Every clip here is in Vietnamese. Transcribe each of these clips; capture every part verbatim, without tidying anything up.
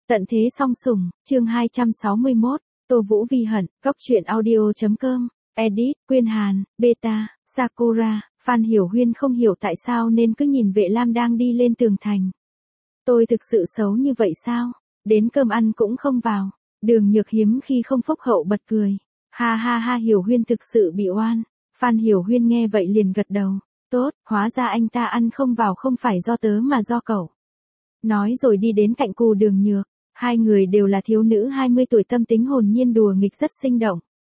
Tận thế song sủng, chương hai trăm sáu mươi mốt, Tô Vũ Vi hận, góc truyện audio.com, edit, Quyên Hàn, Beta, Sakura, Phan Hiểu Huyên không hiểu tại sao nên cứ nhìn Vệ Lam đang đi lên tường thành. Tôi thực sự xấu như vậy sao? Đến cơm ăn cũng không vào. Đường Nhược hiếm khi không phúc hậu bật cười. Ha ha ha, Hiểu Huyên thực sự bị oan. Phan Hiểu Huyên nghe vậy liền gật đầu. Tốt, hóa ra anh ta ăn không vào không phải do tớ mà do cậu. Nói rồi đi đến cạnh Cù Đường Nhược. Hai người đều là thiếu nữ hai mươi tuổi, tâm tính hồn nhiên đùa nghịch rất sinh động.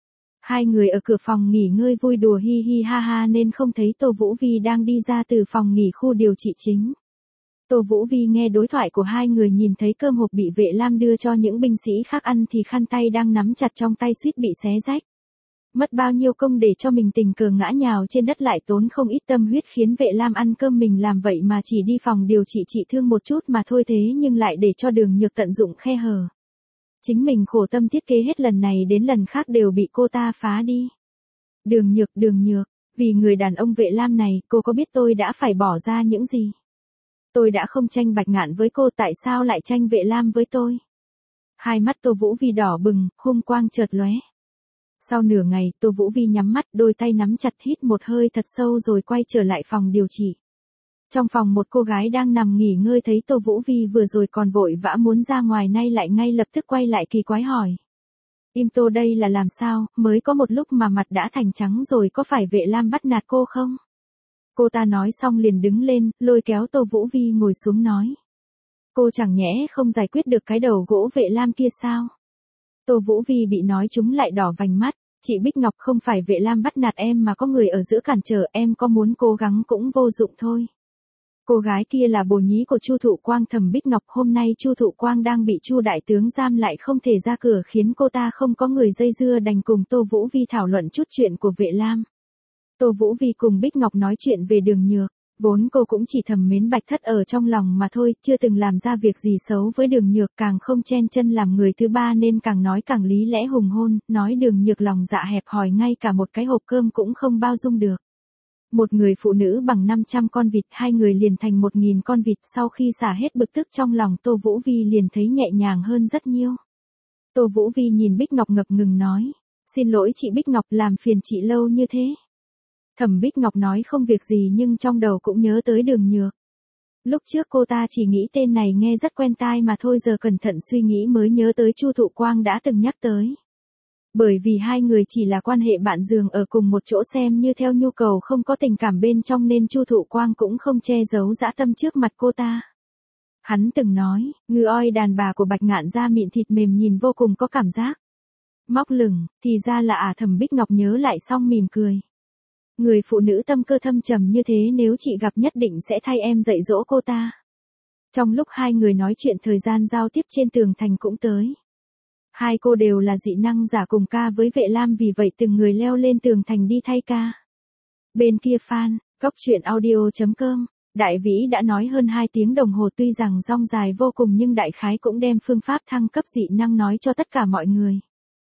Hai người ở cửa phòng nghỉ ngơi vui đùa hi hi ha ha nên không thấy Tô Vũ Vi đang đi ra từ phòng nghỉ khu điều trị chính. Tô Vũ Vi nghe đối thoại của hai người, nhìn thấy cơm hộp bị Vệ Lam đưa cho những binh sĩ khác ăn thì khăn tay đang nắm chặt trong tay suýt bị xé rách. Mất bao nhiêu công để cho mình tình cờ ngã nhào trên đất, lại tốn không ít tâm huyết khiến Vệ Lam ăn cơm mình làm vậy mà chỉ đi phòng điều trị trị thương một chút mà thôi, thế nhưng lại để cho Đường Nhược tận dụng khe hở. Chính mình khổ tâm thiết kế hết lần này đến lần khác đều bị cô ta phá đi. Đường Nhược, Đường Nhược, vì người đàn ông Vệ Lam này, cô có biết tôi đã phải bỏ ra những gì? Tôi đã không tranh Bạch Ngạn với cô, tại sao lại tranh Vệ Lam với tôi? Hai mắt Tô Vũ Vi đỏ bừng, hung quang chợt lóe. Sau nửa ngày, Tô Vũ Vi nhắm mắt, đôi tay nắm chặt, hít một hơi thật sâu rồi quay trở lại phòng điều trị. Trong phòng một cô gái đang nằm nghỉ ngơi thấy Tô Vũ Vi vừa rồi còn vội vã muốn ra ngoài, nay lại ngay lập tức quay lại kỳ quái hỏi. Im Tô, đây là làm sao, mới có một lúc mà mặt đã thành trắng rồi, có phải Vệ Lam bắt nạt cô không? Cô ta nói xong liền đứng lên, lôi kéo Tô Vũ Vi ngồi xuống nói. Cô chẳng nhẽ không giải quyết được cái đầu gỗ Vệ Lam kia sao? Tô Vũ Vi bị nói trúng lại đỏ vành mắt. Chị Bích Ngọc, không phải Vệ Lam bắt nạt em mà có người ở giữa cản trở, em có muốn cố gắng cũng vô dụng thôi. Cô gái kia là bồ nhí của Chu Thụ Quang, Thẩm Bích Ngọc. Hôm nay Chu Thụ Quang đang bị Chu đại tướng giam lại không thể ra cửa, khiến cô ta không có người dây dưa, đành cùng Tô Vũ Vi thảo luận chút chuyện của Vệ Lam. Tô Vũ Vi cùng Bích Ngọc nói chuyện về Đường Nhược. Vốn cô cũng chỉ thầm mến Bạch Thất ở trong lòng mà thôi, chưa từng làm ra việc gì xấu với Đường Nhược, càng không chen chân làm người thứ ba nên càng nói càng lý lẽ hùng hôn, nói Đường Nhược lòng dạ hẹp hòi, ngay cả một cái hộp cơm cũng không bao dung được. Một người phụ nữ bằng năm trăm con vịt, hai người liền thành một nghìn con vịt. Sau khi xả hết bực tức trong lòng, Tô Vũ Vi liền thấy nhẹ nhàng hơn rất nhiều. Tô Vũ Vi nhìn Bích Ngọc ngập ngừng nói. Xin lỗi chị Bích Ngọc, làm phiền chị lâu như thế. Thẩm Bích Ngọc nói không việc gì nhưng trong đầu cũng nhớ tới Đường Nhược. Lúc trước cô ta chỉ nghĩ tên này nghe rất quen tai mà thôi, giờ cẩn thận suy nghĩ mới nhớ tới Chu Thụ Quang đã từng nhắc tới. Bởi vì hai người chỉ là quan hệ bạn giường ở cùng một chỗ, xem như theo nhu cầu, không có tình cảm bên trong nên Chu Thụ Quang cũng không che giấu dã tâm trước mặt cô ta. Hắn từng nói, ngư oi đàn bà của Bạch Ngạn da mịn thịt mềm, nhìn vô cùng có cảm giác. Móc lửng, thì ra là à. Thẩm Bích Ngọc nhớ lại xong mỉm cười. Người phụ nữ tâm cơ thâm trầm như thế nếu chị gặp nhất định sẽ thay em dạy dỗ cô ta. Trong lúc hai người nói chuyện, thời gian giao tiếp trên tường thành cũng tới. Hai cô đều là dị năng giả cùng ca với Vệ Lam, vì vậy từng người leo lên tường thành đi thay ca. Bên kia fan, góc truyện audio.com, Đại Vĩ đã nói hơn hai tiếng đồng hồ, tuy rằng dong dài vô cùng nhưng đại khái cũng đem phương pháp thăng cấp dị năng nói cho tất cả mọi người.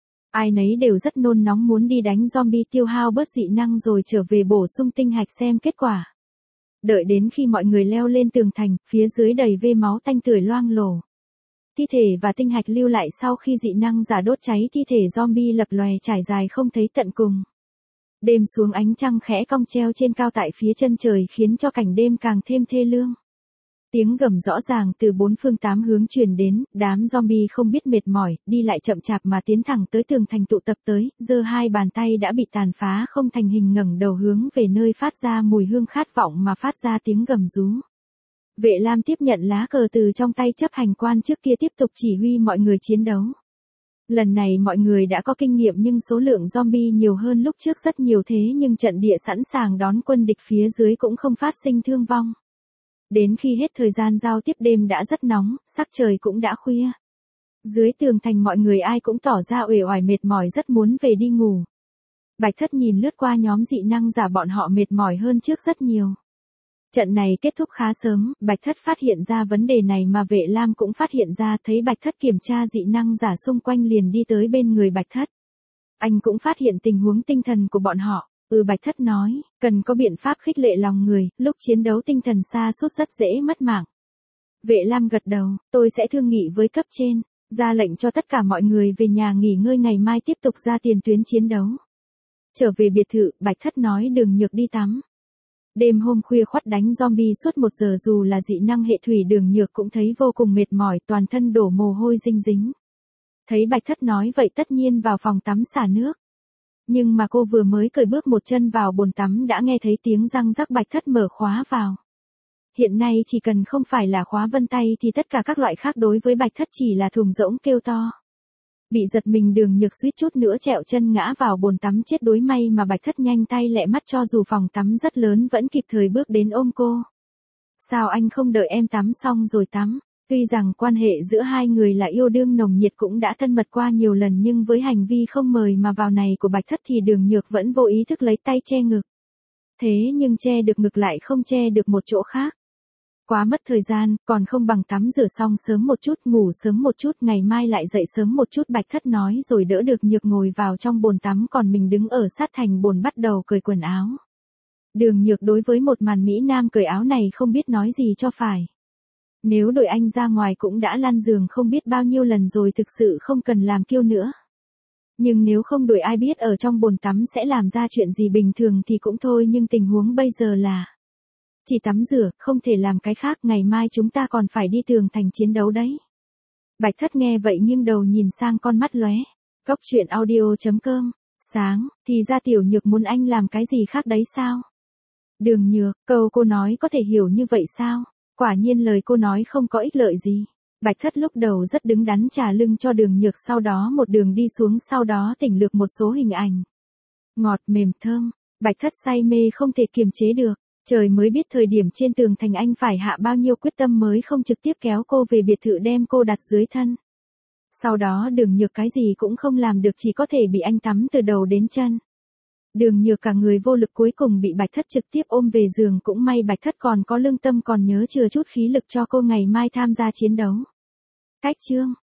Ai nấy đều rất nôn nóng muốn đi đánh zombie tiêu hao bớt dị năng rồi trở về bổ sung tinh hạch xem kết quả. Đợi đến khi mọi người leo lên tường thành, phía dưới đầy vê máu tanh tưởi loang lổ. Thi thể và tinh hạch lưu lại sau khi dị năng giả đốt cháy thi thể zombie lập lòe trải dài không thấy tận cùng. Đêm xuống, ánh trăng khẽ cong treo trên cao tại phía chân trời khiến cho cảnh đêm càng thêm thê lương. Tiếng gầm rõ ràng từ bốn phương tám hướng truyền đến, đám zombie không biết mệt mỏi, đi lại chậm chạp mà tiến thẳng tới tường thành tụ tập tới, giơ hai bàn tay đã bị tàn phá không thành hình, ngẩng đầu hướng về nơi phát ra mùi hương khát vọng mà phát ra tiếng gầm rú. Vệ Lam tiếp nhận lá cờ từ trong tay chấp hành quan trước kia, tiếp tục chỉ huy mọi người chiến đấu. Lần này mọi người đã có kinh nghiệm nhưng số lượng zombie nhiều hơn lúc trước rất nhiều, thế nhưng trận địa sẵn sàng đón quân địch phía dưới cũng không phát sinh thương vong. Đến khi hết thời gian giao tiếp, đêm đã rất nóng, sắc trời cũng đã khuya. Dưới tường thành mọi người ai cũng tỏ ra uể oải mệt mỏi, rất muốn về đi ngủ. Bạch Thất nhìn lướt qua nhóm dị năng giả, bọn họ mệt mỏi hơn trước rất nhiều. Trận này kết thúc khá sớm, Bạch Thất phát hiện ra vấn đề này mà Vệ Lam cũng phát hiện ra, thấy Bạch Thất kiểm tra dị năng giả xung quanh liền đi tới bên người Bạch Thất. Anh cũng phát hiện tình huống tinh thần của bọn họ. Ừ, Bạch Thất nói, cần có biện pháp khích lệ lòng người, lúc chiến đấu tinh thần sa sút rất dễ mất mạng. Vệ Lam gật đầu, tôi sẽ thương nghị với cấp trên, ra lệnh cho tất cả mọi người về nhà nghỉ ngơi ngày mai tiếp tục ra tiền tuyến chiến đấu. Trở về biệt thự, Bạch Thất nói Đường Nhược đi tắm. Đêm hôm khuya khoắt đánh zombie suốt một giờ dù là dị năng hệ thủy Đường Nhược cũng thấy vô cùng mệt mỏi, toàn thân đổ mồ hôi dinh dính. Thấy Bạch Thất nói vậy tất nhiên vào phòng tắm xả nước. Nhưng mà cô vừa mới cởi bước một chân vào bồn tắm đã nghe thấy tiếng răng rắc. Bạch Thất mở khóa vào. Hiện nay chỉ cần không phải là khóa vân tay thì tất cả các loại khác đối với Bạch Thất chỉ là thùng rỗng kêu to. Bị giật mình Đường Nhược suýt chút nữa trẹo chân ngã vào bồn tắm chết đuối, may mà Bạch Thất nhanh tay lẹ mắt cho dù phòng tắm rất lớn vẫn kịp thời bước đến ôm cô. Sao anh không đợi em tắm xong rồi tắm? Tuy rằng quan hệ giữa hai người là yêu đương nồng nhiệt cũng đã thân mật qua nhiều lần nhưng với hành vi không mời mà vào này của Bạch Thất thì Đường Nhược vẫn vô ý thức lấy tay che ngực. Thế nhưng che được ngực lại không che được một chỗ khác. Quá mất thời gian, còn không bằng tắm rửa xong sớm một chút, ngủ sớm một chút, ngày mai lại dậy sớm một chút, Bạch Thất nói rồi đỡ Đường Nhược ngồi vào trong bồn tắm, còn mình đứng ở sát thành bồn bắt đầu cởi quần áo. Đường Nhược đối với một màn mỹ nam cởi áo này không biết nói gì cho phải. Nếu đội anh ra ngoài cũng đã lăn giường không biết bao nhiêu lần rồi, thực sự không cần làm kiêu nữa. Nhưng nếu không đội ai biết ở trong bồn tắm sẽ làm ra chuyện gì bình thường thì cũng thôi, nhưng tình huống bây giờ là chỉ tắm rửa, không thể làm cái khác, ngày mai chúng ta còn phải đi tường thành chiến đấu đấy. Bạch Thất nghe vậy nghiêng đầu nhìn sang, con mắt lóe. Cốc truyện audio chấm com. Sáng, thì ra Tiểu Nhược muốn anh làm cái gì khác đấy sao? Đường Nhược, câu cô nói có thể hiểu như vậy sao? Quả nhiên lời cô nói không có ích lợi gì. Bạch Thất lúc đầu rất đứng đắn trả lưng cho Đường Nhược, sau đó một đường đi xuống, sau đó tỉnh lược một số hình ảnh. Ngọt mềm thơm, Bạch Thất say mê không thể kiềm chế được. Trời mới biết thời điểm trên tường thành anh phải hạ bao nhiêu quyết tâm mới không trực tiếp kéo cô về biệt thự đem cô đặt dưới thân. Sau đó Đường Nhược cái gì cũng không làm được, chỉ có thể bị anh tắm từ đầu đến chân. Đường Nhược cả người vô lực cuối cùng bị Bạch Thất trực tiếp ôm về giường, cũng may Bạch Thất còn có lương tâm, còn nhớ chừa chút khí lực cho cô ngày mai tham gia chiến đấu. Cách chương